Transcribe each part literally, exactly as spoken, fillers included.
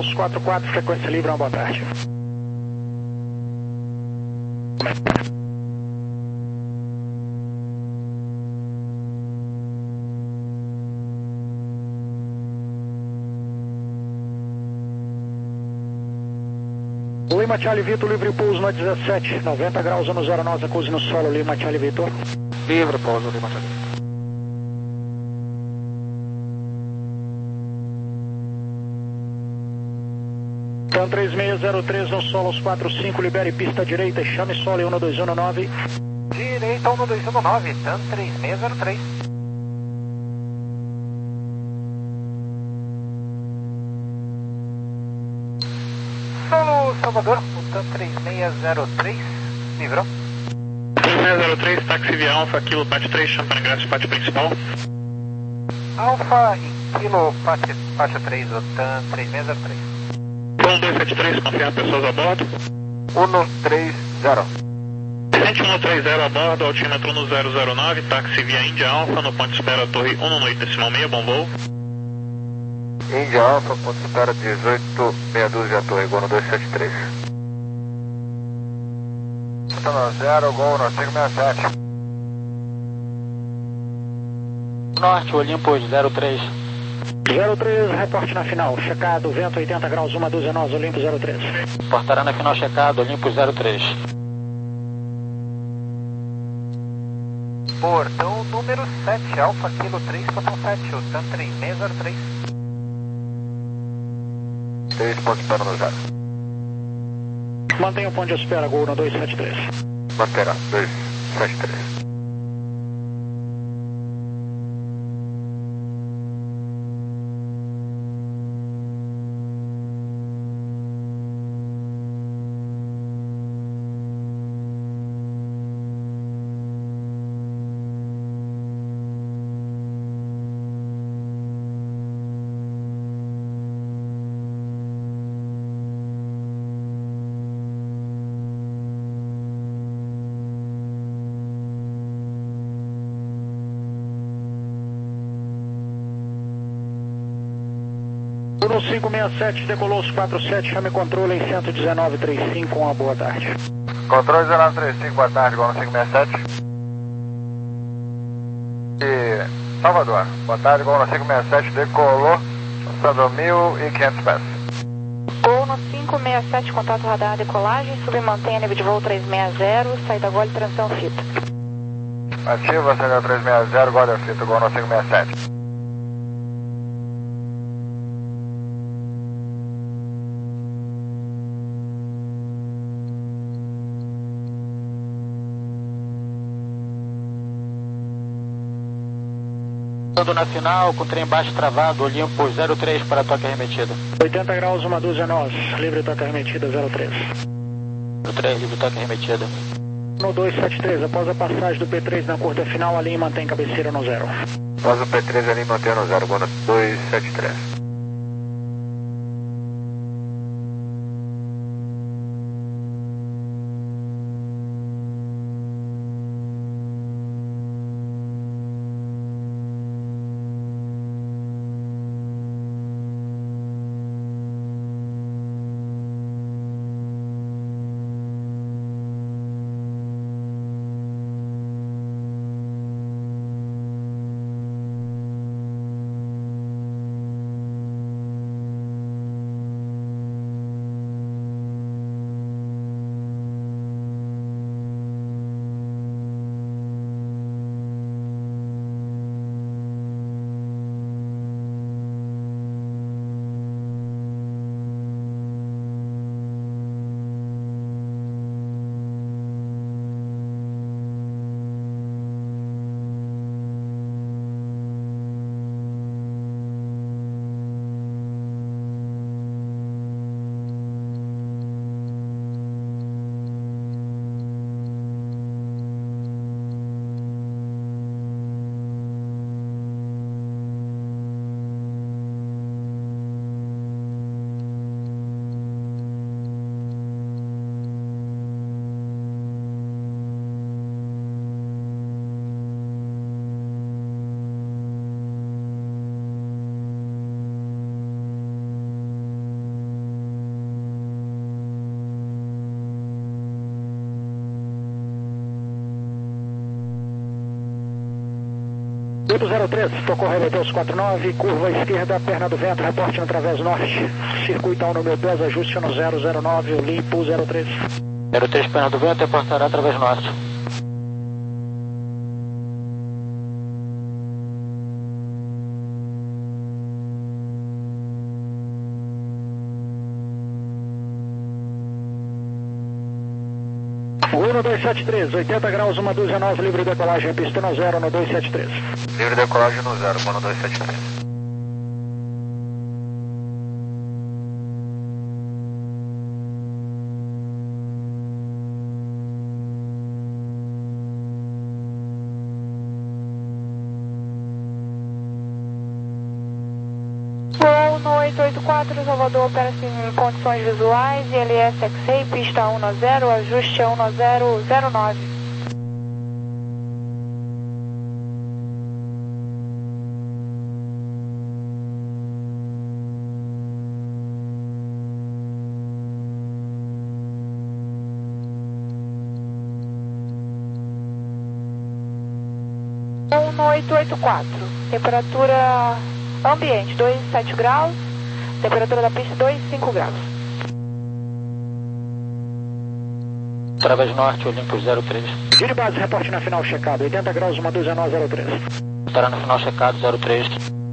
Decolos quatro quatro, frequência livre, uma boa tarde. Lima Charlie Vitor, livre pouso no dezessete, noventa graus, no zero nove, acuse no solo, Lima Charlie Vitor. Livre pouso, Lima Charlie Vitor. Então três seis zero três no solo, os quatro cinco, libere pista direita, chame solo, um dois um nove. Direita, um dois um nove, TAM três seis zero três. Solo Salvador, o TAM três seis zero três, livrou. três seis zero três, táxi via Alfa, Kilo Pat três, champanhe ingresso, pátio principal. Alfa e Kilo Pat três, o TAM três seis zero três. um dois sete três, confirma pessoas a bordo. um três zero. Gente um três zero a bordo, altímetro no zero zero nove, táxi via Índia Alfa, no ponto de espera Torre um oito decimal seis, bom voo. Índia Alfa, ponto de espera dezoito, meia dúzia a Torre, Gol no dois sete três. zero, Gol no cinco seis sete. Norte, Olympus zero três. zero três, reporte na final, checado, vento oitenta graus, uma dúzia nós, Olympus zero três. Portará na final checado, Olympus zero três. Portão número sete, Alfa Kilo três, portão sete, o TAM três seis zero três. três pontos para no zero. Mantenha o ponto de espera, Gol no dois sete três. Manterá, dois sete três. No cinco seis sete, decolou os quatro sete, chame controle em cento e dezenove trinta e cinco, uma boa tarde. Controle dezenove trinta e cinco, boa tarde, Gol no cinco seis sete. E Salvador, boa tarde, Gol no cinco seis sete, decolou, passando mil e quinhentos pés. Gol no cinco seis sete, contato radar, decolagem, submantém nível de voo três seis zero, saída gole, transição fita. Ativa, saída três seis zero, gole fita, Gol no cinco seis sete. Todo na final, com trem baixo travado, Olympus zero três para toque arremetida. oitenta graus, uma dúzia nós, livre toque arremetida zero três. zero três, livre toque arremetida. No dois sete três, após a passagem do P três na curta final, a linha mantém cabeceira no zero. Após o P três ali mantém no zero, Gol no dois sete três. Tudo zero três, socorro Rebeteus quatro nove, curva esquerda, perna do vento, reporte no Través Norte, circuito ao número dois, ajuste no zero zero nove, limpo zero três. zero três, perna do vento, reportará Través Norte. um dois sete três, oitenta graus, uma dúzia nós, livre decolagem, pista no zero no dois sete três. Livre decolagem no zero, no dois sete três. Voo no oito oito quatro, Salvador opera-se em condições visuais, I L S X-Ray, pista um no zero, ajuste um no zero zero nove. Voo no oito oito quatro, temperatura ambiente dois vírgula sete graus, temperatura da pista dois vírgula cinco graus. Través Norte, Olympus zero três. Giro base, reporte na final checado, oitenta graus, uma dúzia nós, zero três. Estará no final checado zero três.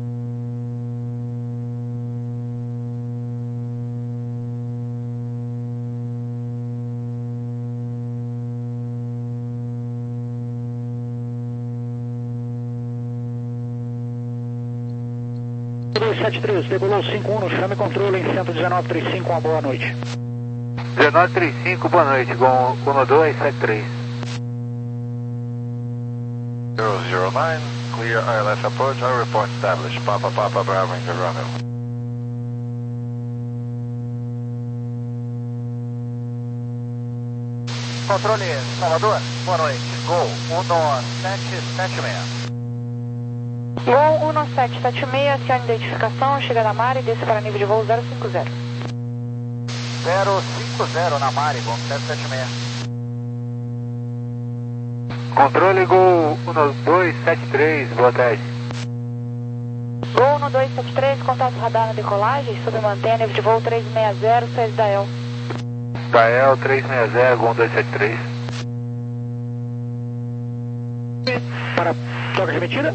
dois sete três, degolou cinco um no chame controle em cento e dezenove trinta e cinco, uma boa noite. dezenove trinta e cinco, boa noite, com um dois sete três. zero zero nove, clear I L S approach, I report established, Papa Papa Bravo India Romeo. Controle Salvador, boa noite, Gol um sete sete seis. Voo um sete sete seis, acione identificação, chega na Mari, desce para nível de voo zero cinco zero. zero cinco zero na Mari, Gol sete sete seis. Controle Gol um dois sete três, boa tarde. Voo um dois sete três, contato radar na decolagem, submantém nível de voo três seis zero, saída da E L. Da E L três seis zero, Gol um dois sete três. Para toca remetida?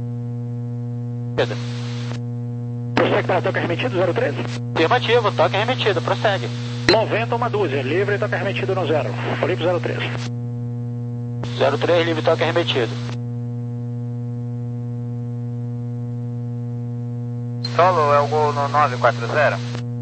Prossegue para toca remetido, zero três? Afirmativo, toque remetido, prossegue. noventa, uma dúzia, livre toca remetido no zero. Olympus zero três. zero três, livre toque remetido. Solo é o Gol no nove quatro zero.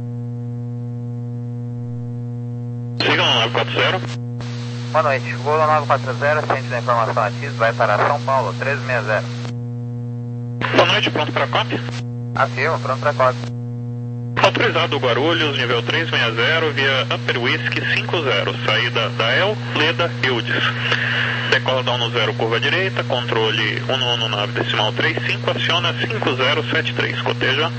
Siga no nove quatro zero. Boa noite, Gol no nove quatro zero, centro da informação ativa, vai para São Paulo, treze sessenta. Boa noite, pronto para cópia? Ativo, pronto para cópia. Autorizado Guarulhos, nível três seis zero, via Upper Whisky cinco zero, saída da E L, Leda, Eudes. Decola down no zero, curva direita, controle um um nove decimal trinta e cinco, aciona cinco zero sete três, coteja.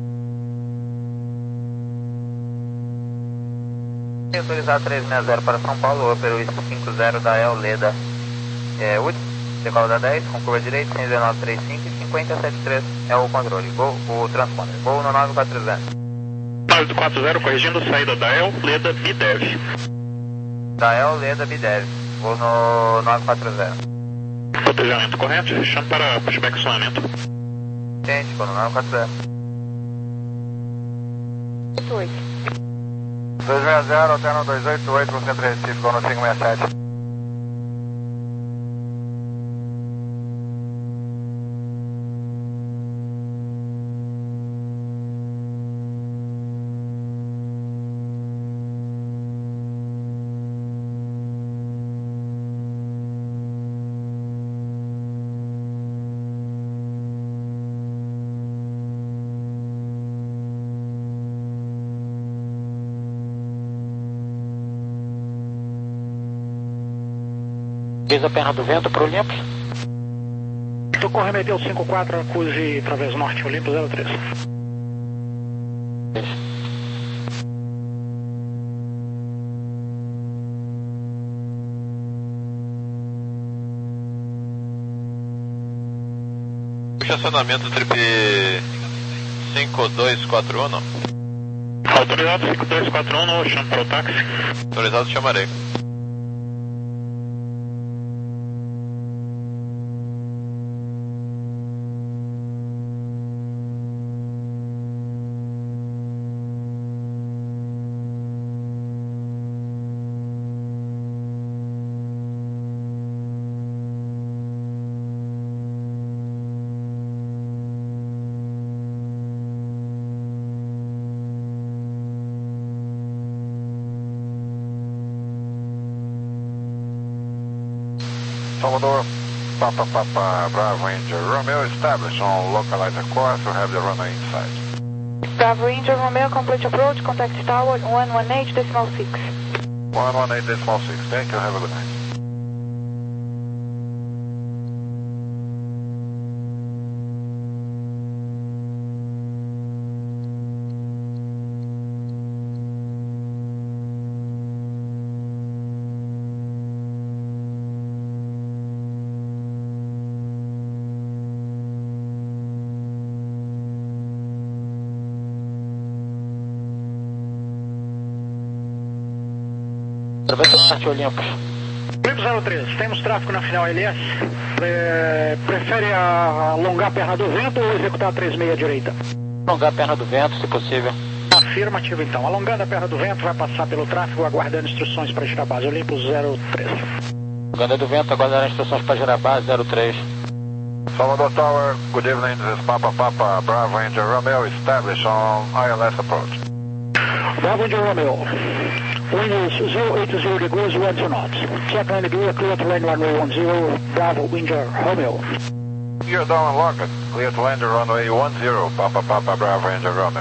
Autorizado três seis zero para São Paulo, Upper Whisky cinco zero da E L, Leda, é, Eudes. Decola da dez, com curva direita, cento e dezenove trinta e cinco e cinquenta sete três é o controle, Gol, o transponder. Gol no nove quatro zero. nove quatro zero, corrigindo saída da E L, Leda, Bidev. Da E L, Leda, Bidev. Gol no nove quatro zero. Cotejamento correto, fechando para pushback sonamento. Gente, gol no nove quatro zero. oito oito. dois seis zero, alterno dois oito oito, no centro Recife, gol no cinco seis sete. Desde a perna do vento para o Olympus. Socorro remeteu cinco quatro, acuse Través Norte, Olympus zero três. estacionamento trip cinco dois quatro um. Autorizado cinco dois quatro um, no chamo para o táxi. Autorizado, chamarei. Salvador, Papa Papa Bravo India Romeo, establish on localizer course to have the runway inside. Bravo India Romeo, complete approach, contact tower one one eight decimal six. one one eight decimal six, thank you, have a good night. Travessa Olympus. Olympus zero três, temos tráfego na final L S. É, prefere a, alongar a perna do vento ou executar a três seis direita? Alongar a perna do vento, se possível. Afirmativo então. Alongando a perna do vento, vai passar pelo tráfego, aguardando instruções para girar a base. Olympus zero três. Alongando a do vento, aguardando instruções para girar a base zero três. Salvador Tower, good evening, this is Papa Papa Bravo India Romeo, establish on I L S approach. Bravo India Romeo. Wind is zero eight zero degrees, one two knots. Check landing gear, clear to land runway one zero, Bravo India Romeo. Gear down and lock it, clear to land runway one zero, Papa Papa Bravo India Romeo.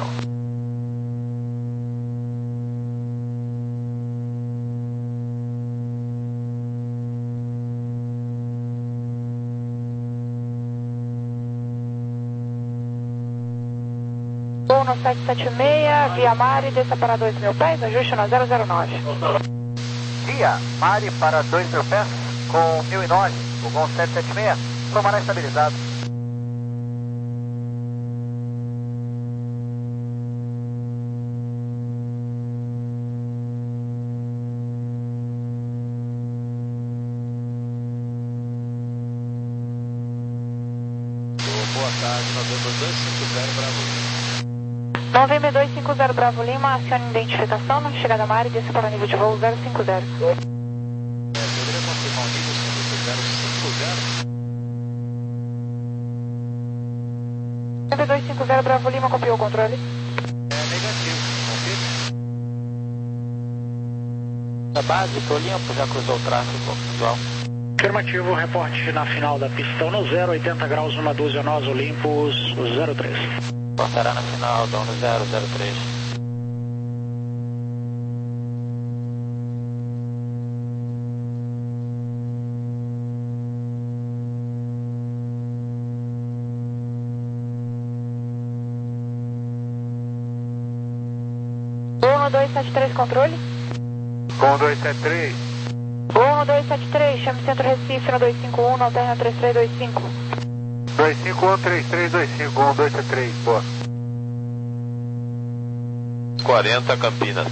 Voo no sete sete seis, via Mari, desça para dois mil pés, ajuste na zero zero nove. Via Mari para dois mil pés, com mil e nove, o voo sete sete seis, tomará estabilizado. Boa tarde, Novembro dois cinco zero Bravo Lima. Novembro dois cinco zero Bravo Lima, acione identificação, na chegada a Mari, desça para o nível de voo zero cinco zero. É, poderia confirmar o nível zero cinco zero? Novembro dois cinco zero Bravo Lima, copiou o controle. É negativo, confirma. Da base, que Olympus já cruzou o tráfego visual. Afirmativo, reporte na final da pista no zero, oitenta graus, uma dúzia nós, Olympus zero três. Portará na final, dono zero zero três. um dois sete três, controle. Com dois sete três. um dois sete três, chame Centro Recife no dois cinco um, alterna três três dois cinco. dois cinco um, três três dois cinco, um dois sete três, boa. quarenta Campinas.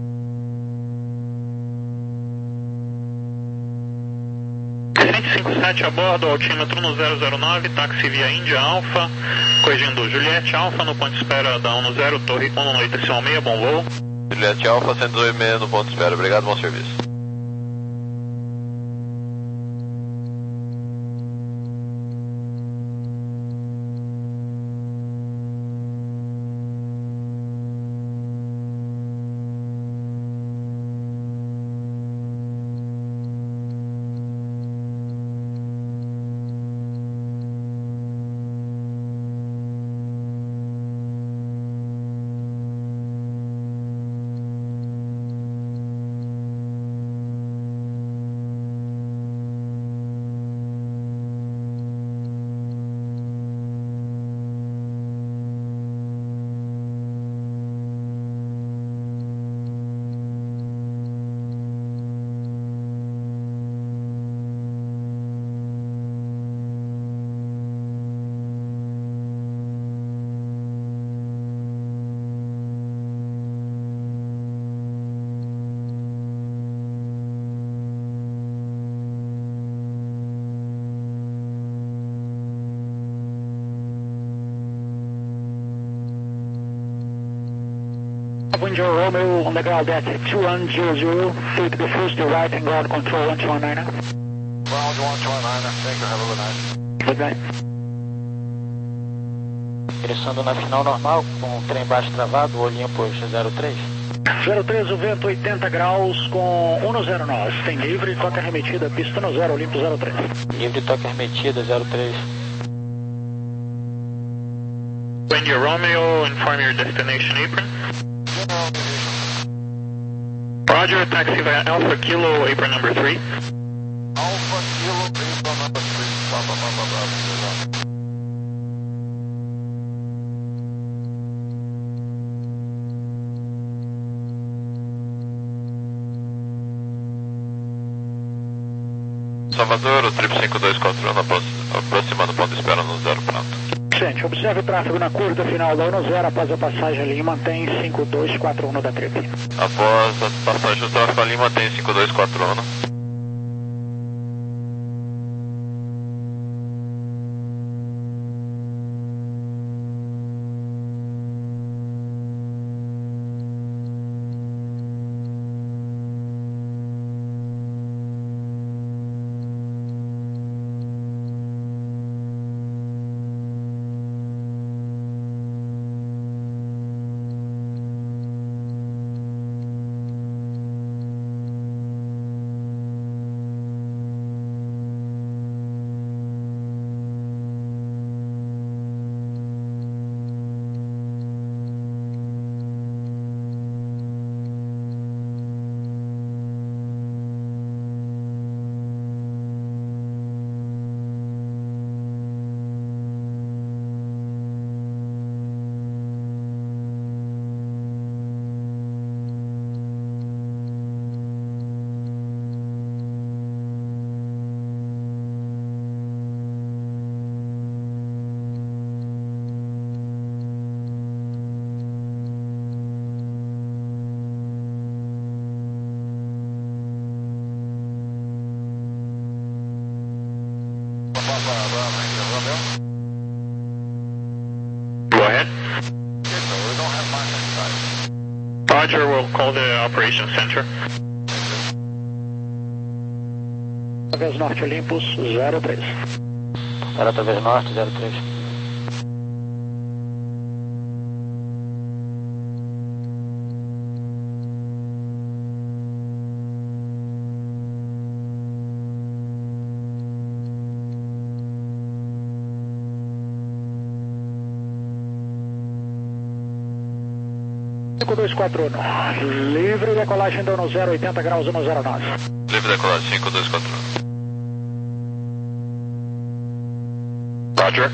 cento e cinquenta e sete a bordo, altímetro no zero zero nove, táxi via Índia Alfa, corrigindo Juliette Alfa no ponto de espera da um zero, torre um oito decimal seis, bom voo. Juliette Alfa, cento e dois seis no ponto de espera, obrigado, bom serviço. Wind Romeo on the ground at two one zero zero, fleet diffuse to right and ground control one two one nine. Ground one two one nine, thank you, have a good night. Good night. Ingressando na final normal, com o trem baixo travado, olhinho por zero três. zero três, o vento oitenta graus com um zero nove. Tem livre, toca remetida, pista no zero, limpo zero três. Livre, toca remetida, zero três. When you're Romeo, inform your destination apron. Roger, taxi via Alpha Kilo, apron number three. Alpha Kilo, apron number three. Papa, papa, papa. Salvador, o trip cinco dois quatro um aproximando o ponto de espera no zero pronto. Gente, observe o tráfego na curva final da um zero após a passagem ali, mantém cinco dois quatro um da trip. Após a passagem do tráfego ali, mantém cinco dois quatro um. Go ahead. Roger, we'll call the operations center. Através norte Olympus zero três. Para através norte, zero três. cinco dois quatro um. Livre decolagem da um zero, oitenta graus, um zero nove. Livre decolagem cinco dois quatro um. Roger.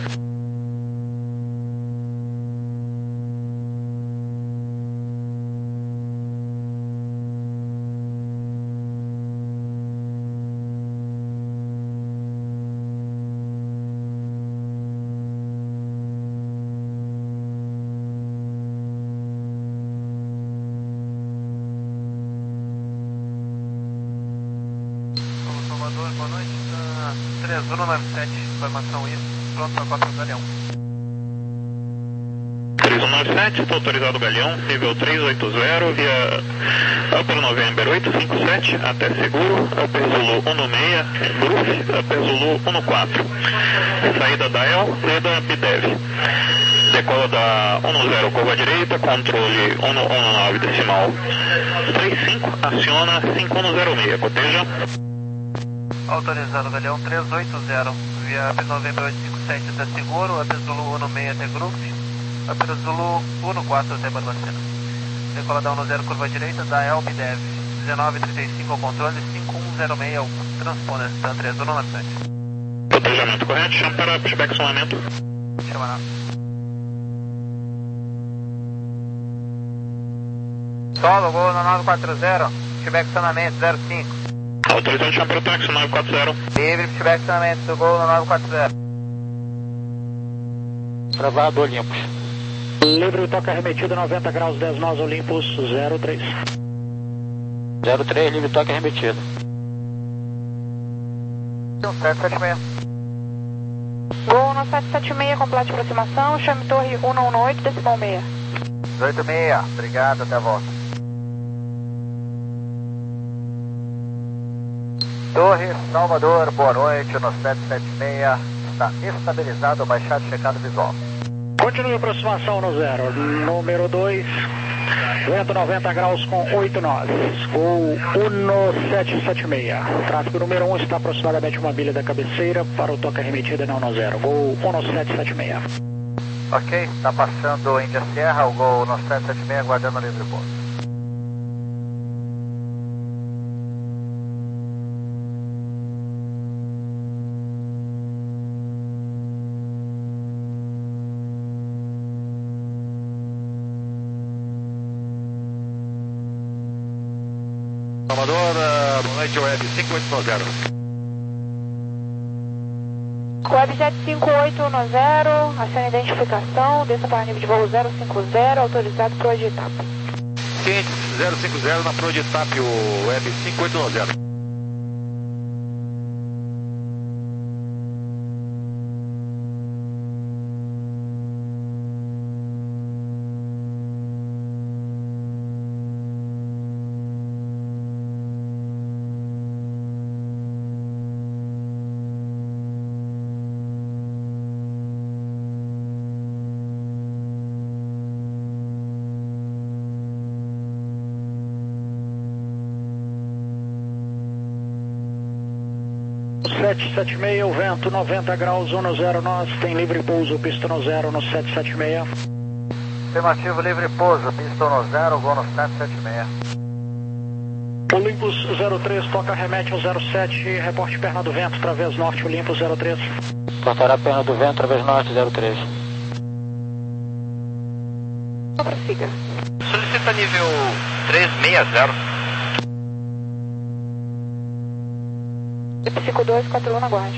Salvador, boa noite. Uh, três um nove sete, informação isso. Pronto para quatro Galeão. três um nove sete, está autorizado o Galeão, nível trezentos e oitenta, via Upper November oitocentos e cinquenta e sete, até seguro, Upper Zulu um seis, Groove, Upper Zulu um quatro. Saída da E L, Leda Bidev. Decola da um zero, curva direita, controle um um nove decimal trinta e cinco, aciona cinco um zero seis, coteja. Autorizado Galeão trezentos e oitenta, via Upper November oitocentos e cinquenta e sete até seguro, Upper Zulu um seis até Groove, Upper Zulu um quatro até Barbacena. Decola da um zero, curva direita, da E L Bidev, dezenove trinta e cinco ao controle, cinco um zero seis ao transponder, Stan três um nove sete. Cotejamento correto, chama para pushback acionamento. Chama lá. Solo, gol no nove quatro zero, pushback acionamento zero cinco. Autorizando chama para o táxi nove quatro zero. Livre, pushback acionamento do gol no nove quatro zero. Travado, Olympus. Livre toca remetida noventa graus, dez nós Olympus zero três. zero três, livre toque remetido. sete sete seis. Gol no sete sete seis, complete aproximação, chame torre um um oito, decimal seis. dezoito e meia, obrigado, até a volta. Torre Salvador, boa noite, no sete sete seis, está estabilizado, baixado, checado visual. Continue aproximação no zero, número dois, vento noventa graus com oito nós, voo um sete sete seis. Tráfego número um está aproximadamente uma milha da cabeceira para o toque remetida não no zero, voo um sete sete seis. Ok, está passando Índia Sierra, o Gol no sete sete seis, aguardando livre pouso. Salvador, uh, boa noite, Web cinco oito zero. Webjet cinco oito um zero, acione identificação, desça para nível de voo zero cinco zero, autorizado para o Editap. Ciente, zero cinco zero na Pro de Tap, o Web cinco oito um zero. sete sete seis, o vento noventa graus, um zero nós, tem livre pouso, pista no zero no sete sete seis. Afirmativo, livre pouso, pista no zero, Gol no sete sete seis. Olympus zero três, toca remete ao zero sete, reporte perna do vento, través norte, Olympus zero três. Portará perna do vento, través norte, zero três. Prossiga. Solicita nível trezentos e sessenta. cinco dois quatro um na guarda.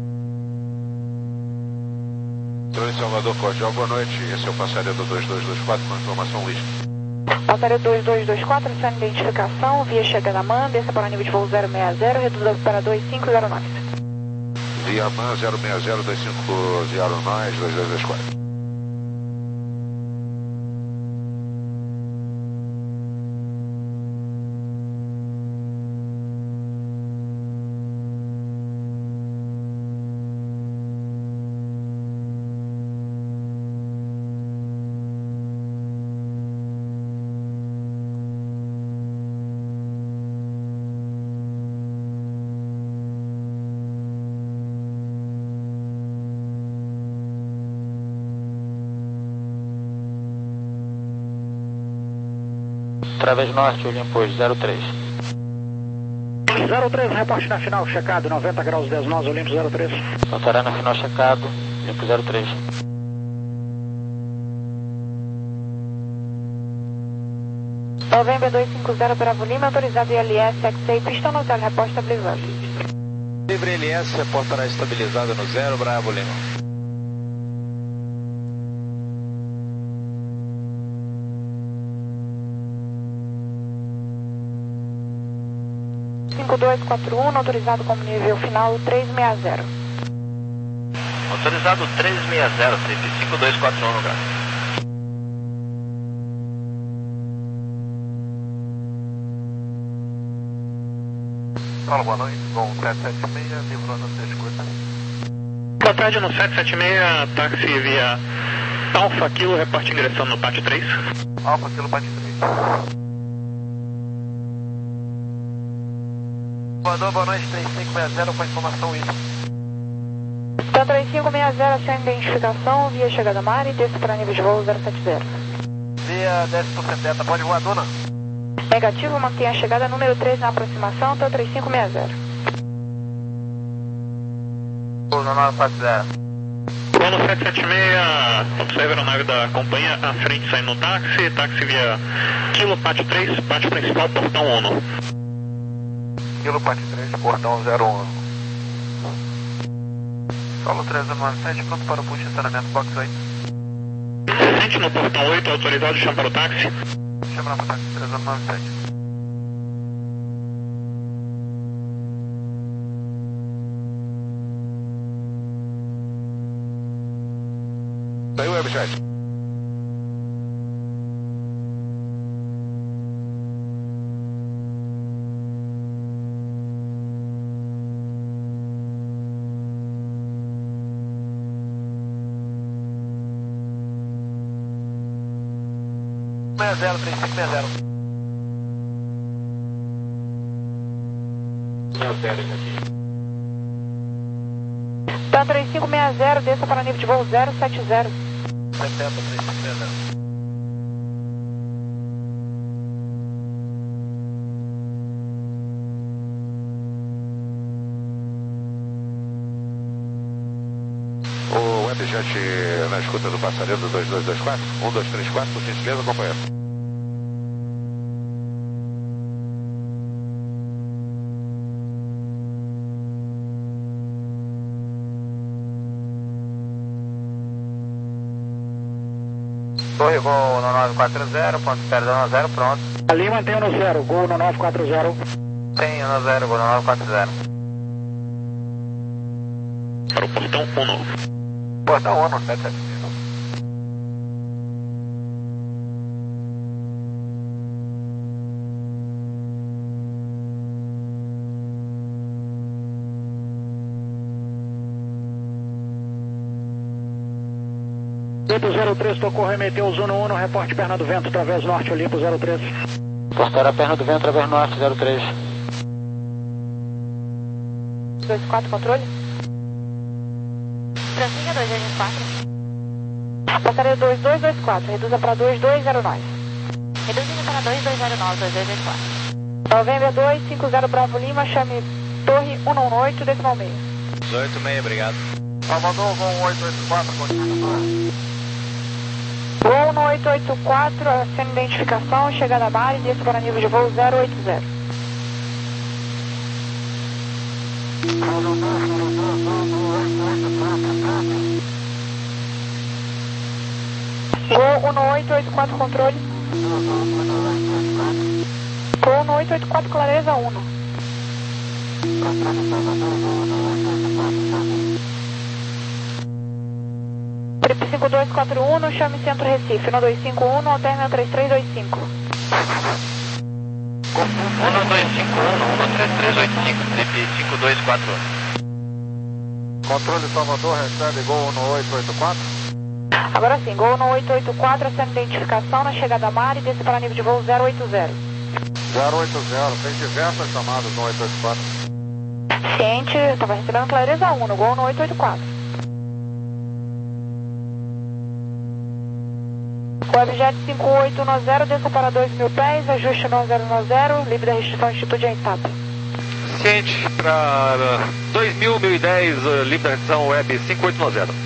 Torre Salvador Cordial, boa noite. Esse é o passageiro dois dois dois quatro com informação lista. Passageiro dois dois dois quatro, acione identificação, via chegada MAN, desça para o nível de voo zero seis zero, reduza para dois cinco zero nove. Via MAN zero seis zero dois cinco zero nove dois dois dois quatro. Través norte, Olympus zero três. zero três, reporte na final, checado, noventa graus dez nós, Olympus zero três. Portará na final checado, Olympus zero três. November dois cinco zero, Bravo Lima, autorizado I L S, X A, pista no zero, reporte estabilizado. Livre L S, reportará estabilizado no zero, Bravo Lima. cinco dois quatro um, autorizado como nível final trezentos e sessenta. Autorizado trezentos e sessenta, C P cinco dois quatro um no lugar. Fala, boa noite. Gol sete sete seis, livrando a sua escuta. Boa tarde, no sete sete seis, táxi via Alfa Kilo, reporte ingressando no pátio três. Alfa Kilo, pátio três. Voador, boa noite, três cinco seis zero, com informação isso. Então três cinco seis zero, acione identificação, via chegada mar e desça para nível de voo zero sete zero. Via desce por setenta, pode voar, dona? Negativo, mantenha a chegada número três na aproximação, então três cinco seis zero. Gol no nove quatro zero. Gol no sete sete seis, observa a aeronave da companhia à frente saindo no táxi, táxi via Kilo, pátio três, pátio principal, portão um. Kilo, pátio três, portão zero um. Solo três nove sete, pronto para o push, estacionamento box oito. Sente no portão oito, autorizado, chama para o táxi. Chama para o táxi três nove sete. Saiu o webjet. sessenta, trinta e cinco sessenta. Tá trinta e cinco sessenta, desça para nível de voo zero sete zero. setenta, trinta e cinco sessenta. O Webjet na escuta do passageiro do dois dois dois quatro, um dois três quatro, por gentileza, companheiro. Torre Gol no nove quatro zero, ponto perdão no zero, pronto. Ali mantém no zero, Gol no nove quatro zero. Tem no zero, Gol no nove quatro zero. Para o portão um. Portão um, sete sete seis. Olimpo zero três, tocou, remeteu o Zuno um, reporte perna do vento, através norte, Olimpo zero três. Portaram a perna do vento, através norte, zero três. dois quatro, controle. Francinha dois dois quatro. Passaria dois dois dois quatro, reduza para dois dois zero nove. Reduzindo para dois dois zero nove, dois dois dois quatro. Novembro dois cinco zero Bravo Lima, chame Torre cento e dezenove, decimal meio. dezoito seis, obrigado. Salvador, voo oito oito quatro, continua. Voo no oito oito quatro, acende identificação, chegada a mar e desça para nível de voo zero oito zero. Gol no oito oito quatro, controle. Gol no oito oito quatro, clareza um. Trip cinco dois quatro um, chame Centro Recife, no dois cinco um, alterna três três dois cinco. um dois cinco um, um três três oito cinco, Trip cinco dois quatro um. Controle Salvador, recebe Gol no oito oito quatro. Agora sim, Gol no oito oito quatro, acende identificação na chegada a mar e desce para nível de voo zero oito zero. zero oito zero, tem diversas chamadas no oito oito quatro. Ciente, estava recebendo clareza um, no Gol no oito oito quatro. Webjet cinco oito um zero, desça para dois mil pés, ajuste no zero nove zero, livre da restrição altitude em S A P. Ciente para dois mil, mil e dez, livre da restrição Web cinco oito um zero.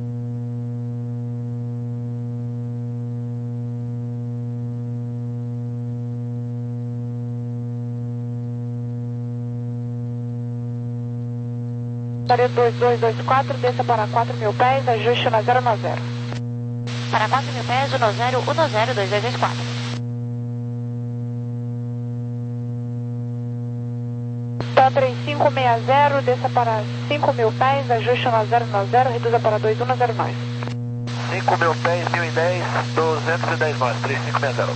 Passaria dois dois dois quatro, desça para quatro mil pés, ajuste na zero nove zero. Para quatro mil pés, um zero um zero dois dois dois quatro. Tá três cinco seis zero, desça para cinco mil pés, ajuste na zero nove zero, reduza para dois um zero nove. cinco mil pés, mil e dez, duzentos e dez nós, três cinco seis zero.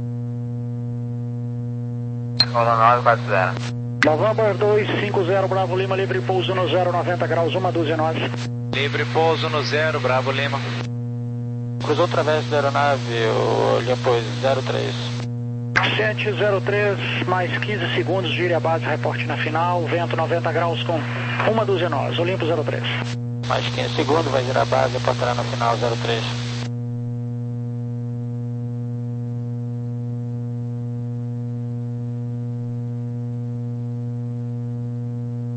Gol no nove quatro zero. November dois cinco zero, Bravo Lima, livre pouso no zero noventa graus, uma dúzia nove. Livre pouso no zero, Bravo Lima. Cruzou através da aeronave, o Olimpo zero três. sete zero três, mais quinze segundos, gire a base, reporte na final, vento noventa graus com uma dúzia nós, Olimpo zero três. Mais quinze segundos, vai girar a base, portará no final zero três.